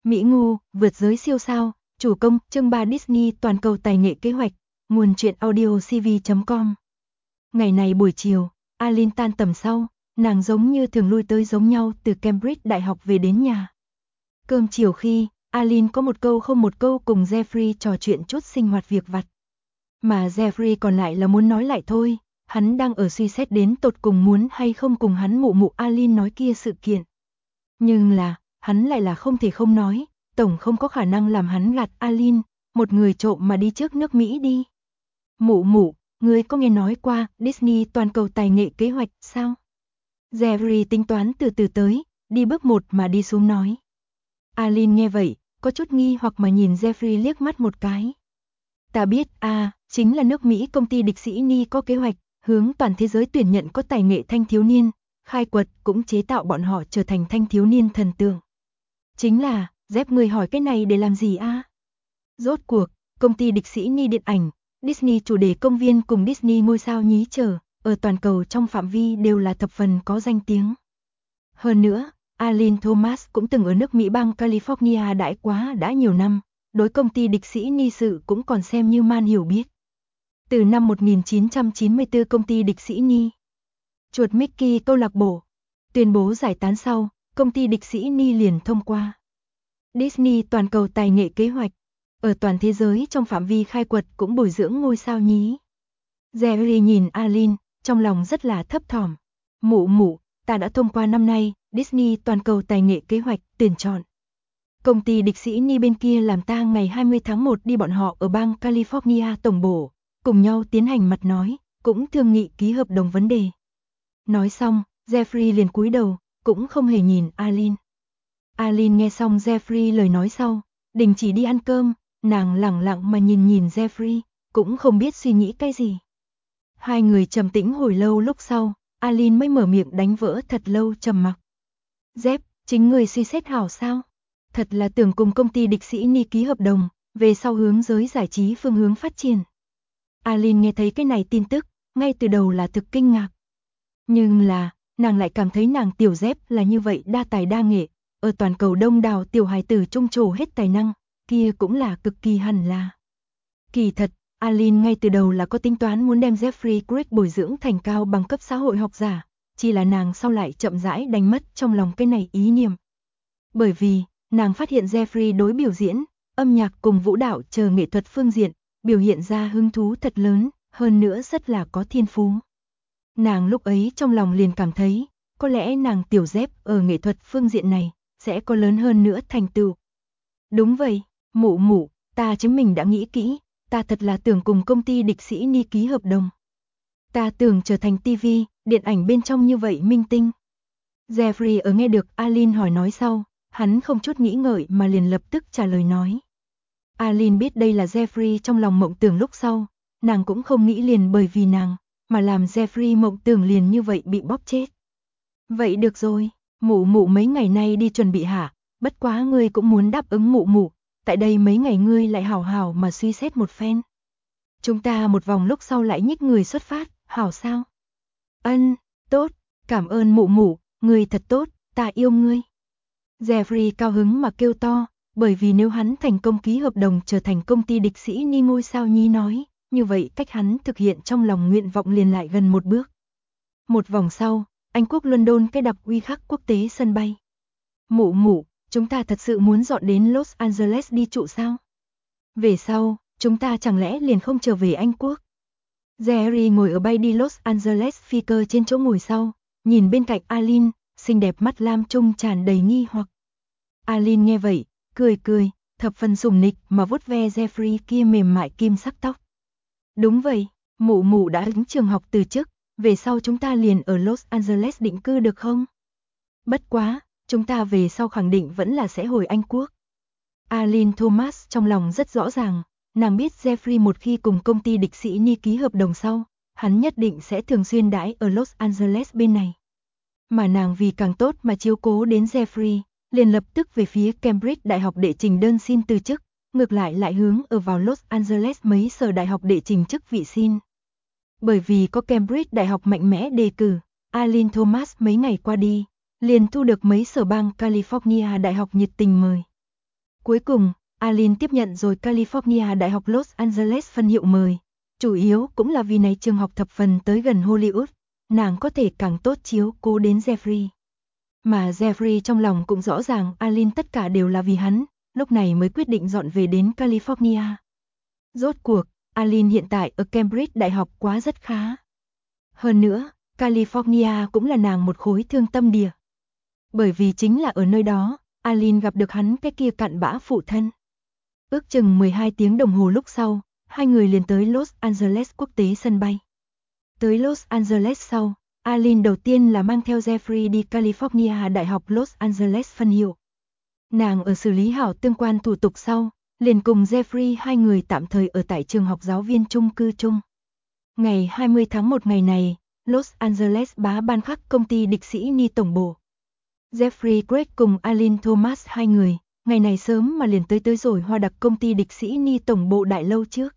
Mỹ Ngu, vượt giới siêu sao, chủ công, chương 3 Disney toàn cầu tài nghệ kế hoạch, nguồn truyện audio cv.com. Ngày này buổi chiều, Alin tan tầm sau, nàng giống như thường lui tới giống nhau từ Cambridge Đại học về đến nhà. Cơm chiều khi, Alin có một câu không một câu cùng Jeffrey trò chuyện chút sinh hoạt việc vặt. Mà Jeffrey còn lại là muốn nói lại thôi, hắn đang ở suy xét đến tột cùng muốn hay không cùng hắn mụ Alin nói kia sự kiện. Nhưng là, hắn lại là không thể không nói, tổng không có khả năng làm hắn gạt Alin, một người trộm mà đi trước nước Mỹ đi. Mụ, ngươi có nghe nói qua Disney toàn cầu tài nghệ kế hoạch sao? Jeffrey tính toán từ từ tới, đi bước một mà đi xuống nói. Alin nghe vậy, có chút nghi hoặc mà nhìn Jeffrey liếc mắt một cái. Ta biết, chính là nước Mỹ công ty địch sĩ Ni có kế hoạch, hướng toàn thế giới tuyển nhận có tài nghệ thanh thiếu niên, khai quật cũng chế tạo bọn họ trở thành thanh thiếu niên thần tượng. Chính là, Jeff người hỏi cái này để làm gì a? Rốt cuộc, công ty địch sĩ Ni điện ảnh, Disney chủ đề công viên cùng Disney ngôi sao nhí trở, ở toàn cầu trong phạm vi đều là thập phần có danh tiếng. Hơn nữa, Alin Thomas cũng từng ở nước Mỹ bang California đãi quá đã nhiều năm, đối công ty địch sĩ Ni sự cũng còn xem như man hiểu biết. Từ năm 1994 công ty địch sĩ Ni, chuột Mickey câu lạc bộ, tuyên bố giải tán sau, công ty địch sĩ Ni liền thông qua Disney toàn cầu tài nghệ kế hoạch, ở toàn thế giới trong phạm vi khai quật cũng bồi dưỡng ngôi sao nhí. Jerry nhìn Alin, trong lòng rất là thấp thỏm. Mụ, ta đã thông qua năm nay Disney toàn cầu tài nghệ kế hoạch tuyển chọn. Công ty địch sĩ Ni bên kia làm ta ngày 20 tháng 1 đi bọn họ ở bang California tổng bộ, cùng nhau tiến hành mặt nói, cũng thương nghị ký hợp đồng vấn đề. Nói xong, Jeffrey liền cúi đầu, cũng không hề nhìn Alin. Alin nghe xong Jeffrey lời nói sau, đình chỉ đi ăn cơm, nàng lẳng lặng mà nhìn Jeffrey, cũng không biết suy nghĩ cái gì. Hai người trầm tĩnh hồi lâu lúc sau, Alin mới mở miệng đánh vỡ thật lâu trầm mặc. Jeff, chính người suy xét hảo sao? Thật là tưởng cùng công ty địch sĩ Ni ký hợp đồng, về sau hướng giới giải trí phương hướng phát triển. Alin nghe thấy cái này tin tức, ngay từ đầu là thực kinh ngạc. Nhưng là, nàng lại cảm thấy nàng tiểu Jeff là như vậy đa tài đa nghệ, ở toàn cầu đông đảo tiểu hài tử trung trổ hết tài năng, kia cũng là cực kỳ hẳn là. Kỳ thật, Alin ngay từ đầu là có tính toán muốn đem Jeffrey Craig bồi dưỡng thành cao bằng cấp xã hội học giả, chỉ là nàng sau lại chậm rãi đánh mất trong lòng cái này ý niệm. Bởi vì, nàng phát hiện Jeffrey đối biểu diễn, âm nhạc cùng vũ đạo chờ nghệ thuật phương diện, biểu hiện ra hứng thú thật lớn, hơn nữa rất là có thiên phú. Nàng lúc ấy trong lòng liền cảm thấy, có lẽ nàng tiểu Jeff ở nghệ thuật phương diện này, sẽ có lớn hơn nữa thành tựu. Đúng vậy, mụ, ta chứng mình đã nghĩ kỹ, ta thật là tưởng cùng công ty địch sĩ Ni ký hợp đồng. Ta tưởng trở thành TV, điện ảnh bên trong như vậy minh tinh. Jeffrey ở nghe được Alin hỏi nói sau, hắn không chút nghĩ ngợi mà liền lập tức trả lời nói. Alin biết đây là Jeffrey trong lòng mộng tưởng lúc sau, nàng cũng không nghĩ liền bởi vì nàng, mà làm Jeffrey mộng tưởng liền như vậy bị bóp chết. Vậy được rồi, mụ mấy ngày nay đi chuẩn bị hả, bất quá ngươi cũng muốn đáp ứng mụ, tại đây mấy ngày ngươi lại hảo mà suy xét một phen. Chúng ta một vòng lúc sau lại nhích người xuất phát, hảo sao? Ân, tốt, cảm ơn mụ, ngươi thật tốt, ta yêu ngươi. Jeffrey cao hứng mà kêu to, bởi vì nếu hắn thành công ký hợp đồng trở thành công ty địch sĩ Ni ngôi sao nhí nói, như vậy cách hắn thực hiện trong lòng nguyện vọng liền lại gần một bước. Một vòng sau, Anh quốc London cái đặc uy khắc quốc tế sân bay. Mụ, chúng ta thật sự muốn dọn đến Los Angeles đi trụ sao? Về sau, chúng ta chẳng lẽ liền không trở về Anh quốc? Jerry ngồi ở bay đi Los Angeles phi cơ trên chỗ ngồi sau, nhìn bên cạnh Alin, xinh đẹp mắt lam trung tràn đầy nghi hoặc. Alin nghe vậy, cười, thập phần sủng nịch mà vuốt ve Jeffrey kia mềm mại kim sắc tóc. Đúng vậy, mụ đã ứng trường học từ chức, về sau chúng ta liền ở Los Angeles định cư được không? Bất quá, chúng ta về sau khẳng định vẫn là sẽ hồi Anh quốc. Alin Thomas trong lòng rất rõ ràng, nàng biết Jeffrey một khi cùng công ty địch sĩ Ni ký hợp đồng sau, hắn nhất định sẽ thường xuyên đãi ở Los Angeles bên này. Mà nàng vì càng tốt mà chiếu cố đến Jeffrey, liền lập tức về phía Cambridge Đại học đệ trình đơn xin từ chức, ngược lại hướng ở vào Los Angeles mấy sở đại học đệ trình chức vị xin. Bởi vì có Cambridge Đại học mạnh mẽ đề cử, Alin Thomas mấy ngày qua đi, liền thu được mấy sở bang California đại học nhiệt tình mời. Cuối cùng, Alin tiếp nhận rồi California Đại học Los Angeles phân hiệu mời. Chủ yếu cũng là vì này trường học thập phần tới gần Hollywood, nàng có thể càng tốt chiếu cố đến Jeffrey. Mà Jeffrey trong lòng cũng rõ ràng Alin tất cả đều là vì hắn, lúc này mới quyết định dọn về đến California. Rốt cuộc, Alin hiện tại ở Cambridge Đại học quá rất khá. Hơn nữa, California cũng là nàng một khối thương tâm địa. Bởi vì chính là ở nơi đó, Alin gặp được hắn cái kia cặn bã phụ thân. Ước chừng 12 tiếng đồng hồ lúc sau, hai người liền tới Los Angeles quốc tế sân bay. Tới Los Angeles sau, Alin đầu tiên là mang theo Jeffrey đi California Đại học Los Angeles phân hiệu. Nàng ở xử lý hảo tương quan thủ tục sau, liền cùng Jeffrey hai người tạm thời ở tại trường học giáo viên chung cư chung. Ngày 20 tháng 1 ngày này, Los Angeles bá ban khắc công ty Địch Sĩ Ni tổng bộ. Jeffrey Craig cùng Alin Thomas hai người, ngày này sớm mà liền tới rồi Hoa Đặc công ty Địch Sĩ Ni tổng bộ đại lâu trước.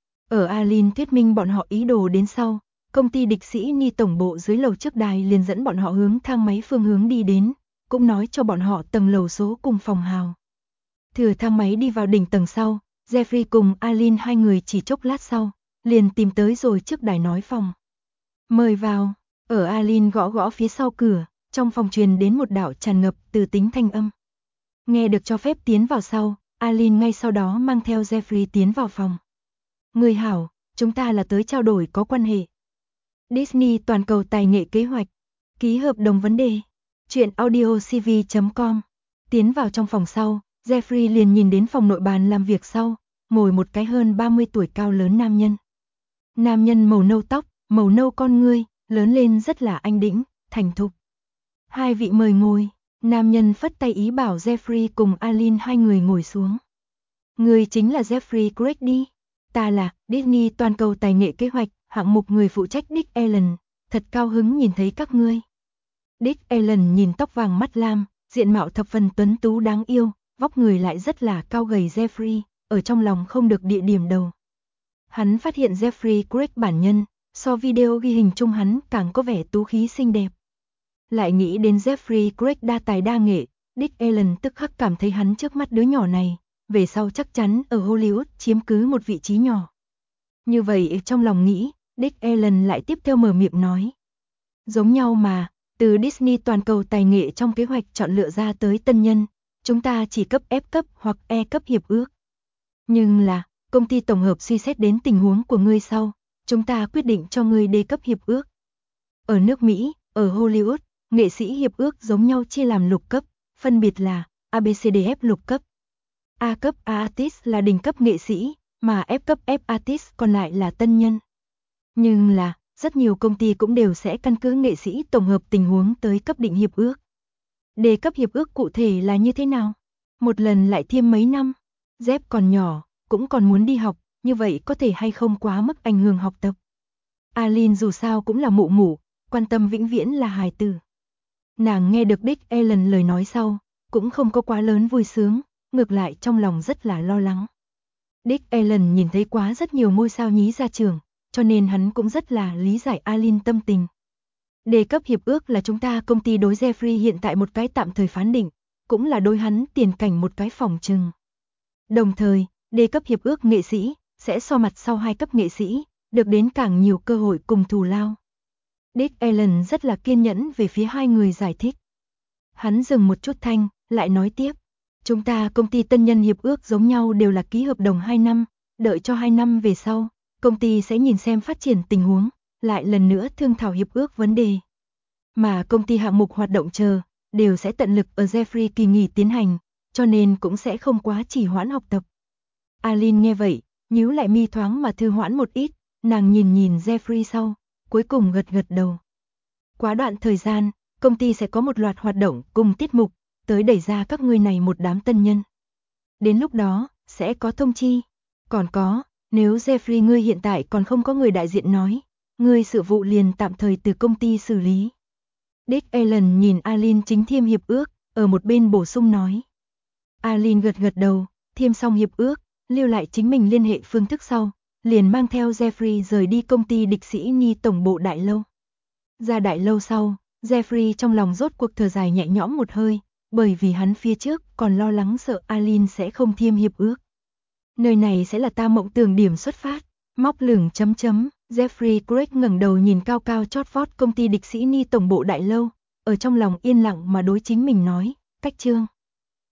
Ở Alin thuyết minh bọn họ ý đồ đến sau, công ty Địch Sĩ Ni tổng bộ dưới lầu trước đài liền dẫn bọn họ hướng thang máy phương hướng đi đến, cũng nói cho bọn họ tầng lầu số cùng phòng hào. Thừa thang máy đi vào đỉnh tầng sau, Jeffrey cùng Alin hai người chỉ chốc lát sau, liền tìm tới rồi trước đài nói phòng. Mời vào, ở Alin gõ gõ phía sau cửa, trong phòng truyền đến một đạo tràn ngập từ tính thanh âm. Nghe được cho phép tiến vào sau, Alin ngay sau đó mang theo Jeffrey tiến vào phòng. Người hảo, chúng ta là tới trao đổi có quan hệ. Disney toàn cầu tài nghệ kế hoạch, ký hợp đồng vấn đề, chuyện audiocv.com. Tiến vào trong phòng sau, Jeffrey liền nhìn đến phòng nội bàn làm việc sau, ngồi một cái hơn 30 tuổi cao lớn nam nhân. Nam nhân màu nâu tóc, màu nâu con ngươi, lớn lên rất là anh đĩnh, thành thục. Hai vị mời ngồi, nam nhân phất tay ý bảo Jeffrey cùng Alin hai người ngồi xuống. Người chính là Jeffrey Craig đi. Ta là Disney toàn cầu tài nghệ kế hoạch, hạng mục người phụ trách Dick Allen, thật cao hứng nhìn thấy các ngươi. Dick Allen nhìn tóc vàng mắt lam, diện mạo thập phần tuấn tú đáng yêu, vóc người lại rất là cao gầy Jeffrey, ở trong lòng không được địa điểm đầu. Hắn phát hiện Jeffrey Craig bản nhân, so video ghi hình chung hắn càng có vẻ tú khí xinh đẹp. Lại nghĩ đến Jeffrey Craig đa tài đa nghệ, Dick Allen tức khắc cảm thấy hắn trước mắt đứa nhỏ này, về sau chắc chắn ở Hollywood chiếm cứ một vị trí nhỏ. Như vậy trong lòng nghĩ, Dick Allen lại tiếp theo mở miệng nói. Giống nhau mà, từ Disney toàn cầu tài nghệ trong kế hoạch chọn lựa ra tới tân nhân, chúng ta chỉ cấp F cấp hoặc E cấp hiệp ước. Nhưng là, công ty tổng hợp suy xét đến tình huống của ngươi sau, chúng ta quyết định cho ngươi D cấp hiệp ước. Ở nước Mỹ, ở Hollywood, nghệ sĩ hiệp ước giống nhau chia làm lục cấp, phân biệt là ABCDF lục cấp. A cấp A artist là đỉnh cấp nghệ sĩ, mà F cấp F artist còn lại là tân nhân. Nhưng là, rất nhiều công ty cũng đều sẽ căn cứ nghệ sĩ tổng hợp tình huống tới cấp định hiệp ước. D cấp hiệp ước cụ thể là như thế nào? Một lần lại thêm mấy năm, Jeff còn nhỏ, cũng còn muốn đi học, như vậy có thể hay không quá mức ảnh hưởng học tập. Alin dù sao cũng là mụ mụ, quan tâm vĩnh viễn là hài tử. Nàng nghe được Dick Allen lời nói sau, cũng không có quá lớn vui sướng, ngược lại trong lòng rất là lo lắng. Dick Allen nhìn thấy quá rất nhiều ngôi sao nhí ra trường, cho nên hắn cũng rất là lý giải Alin tâm tình. Đề cấp hiệp ước là chúng ta công ty đối Jeffrey hiện tại một cái tạm thời phán định, cũng là đối hắn tiền cảnh một cái phòng trừng. Đồng thời, đề cấp hiệp ước nghệ sĩ sẽ so mặt sau hai cấp nghệ sĩ, được đến càng nhiều cơ hội cùng thù lao. Dick Allen rất là kiên nhẫn về phía hai người giải thích. Hắn dừng một chút thanh, lại nói tiếp. Chúng ta công ty tân nhân hiệp ước giống nhau đều là ký hợp đồng 2 năm, đợi cho 2 năm về sau, công ty sẽ nhìn xem phát triển tình huống, lại lần nữa thương thảo hiệp ước vấn đề. Mà công ty hạng mục hoạt động chờ, đều sẽ tận lực ở Jeffrey kỳ nghỉ tiến hành, cho nên cũng sẽ không quá trì hoãn học tập. Alin nghe vậy, nhíu lại mi thoáng mà thư hoãn một ít, nàng nhìn Jeffrey sau, cuối cùng gật gật đầu. Quá đoạn thời gian, công ty sẽ có một loạt hoạt động cùng tiết mục, tới đẩy ra các ngươi này một đám tân nhân. Đến lúc đó, sẽ có thông chi. Còn có, nếu Jeffrey ngươi hiện tại còn không có người đại diện nói, ngươi sự vụ liền tạm thời từ công ty xử lý. Dick Allen nhìn Alin chính thiêm hiệp ước, ở một bên bổ sung nói. Alin gật gật đầu, thiêm xong hiệp ước, lưu lại chính mình liên hệ phương thức sau, liền mang theo Jeffrey rời đi công ty Địch Sĩ Ni tổng bộ đại lâu. Ra đại lâu sau, Jeffrey trong lòng rốt cuộc thở dài nhẹ nhõm một hơi, bởi vì hắn phía trước còn lo lắng sợ Alin sẽ không thiêm hiệp ước. Nơi này sẽ là ta mộng tưởng điểm xuất phát. Móc lửng chấm chấm, Jeffrey Craig ngẩng đầu nhìn cao cao chót vót công ty địch sĩ Ni tổng bộ đại lâu, ở trong lòng yên lặng mà đối chính mình nói, cách chương.